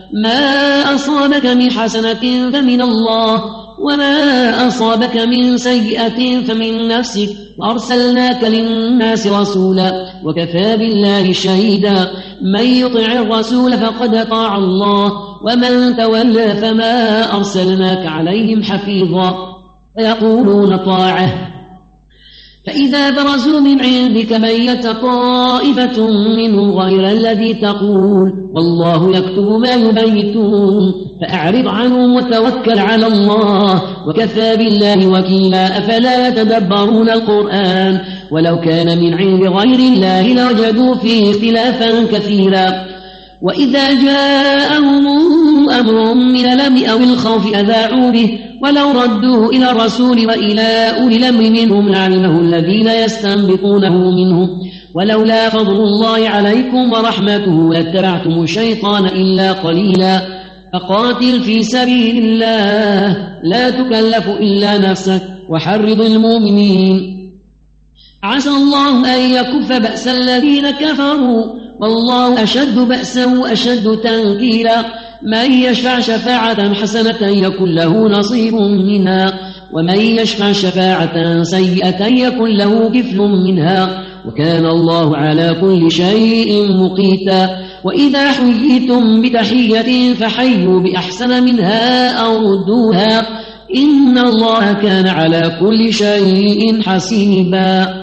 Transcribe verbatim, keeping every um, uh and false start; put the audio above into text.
ما أصابك من حسنة فمن الله وما أصابك من سيئة فمن نفسك وأرسلناك للناس رسولا وكفى بالله شهيدا من يطع الرسول فقد أطاع الله ومن تولى فما أرسلناك عليهم حفيظا فيقولون طاعة فإذا برزوا من عندك بيت طائفة منهم غير الذي تقول والله يكتب ما يبيتون فأعرض عنهم وتوكل على الله وكفى بالله وكيلا أفلا يتدبرون القرآن ولو كان من عند غير الله لوجدوا فيه اختلافا كثيرا وإذا جاءهم أمر من الأمن أو الخوف أذاعوا به ولو ردوه إلى الرسول وإلى أولي الأمر منهم لعلمه الذين يستنبطونه منهم ولولا فضل الله عليكم ورحمته لاتبعتم الشيطان إلا قليلا فقاتل في سبيل الله لا تكلف إلا نفسك وحرض المؤمنين عسى الله أن يكف بأس الذين كفروا والله أشد بأسا وأشد تنكيلا من يشفع شفاعة حسنة يكن له نصيب منها ومن يشفع شفاعة سيئة يكن له كفل منها وكان الله على كل شيء مقيتا وإذا حييتم بتحية فحيوا بأحسن منها أو ردوها إن الله كان على كل شيء حسيبا.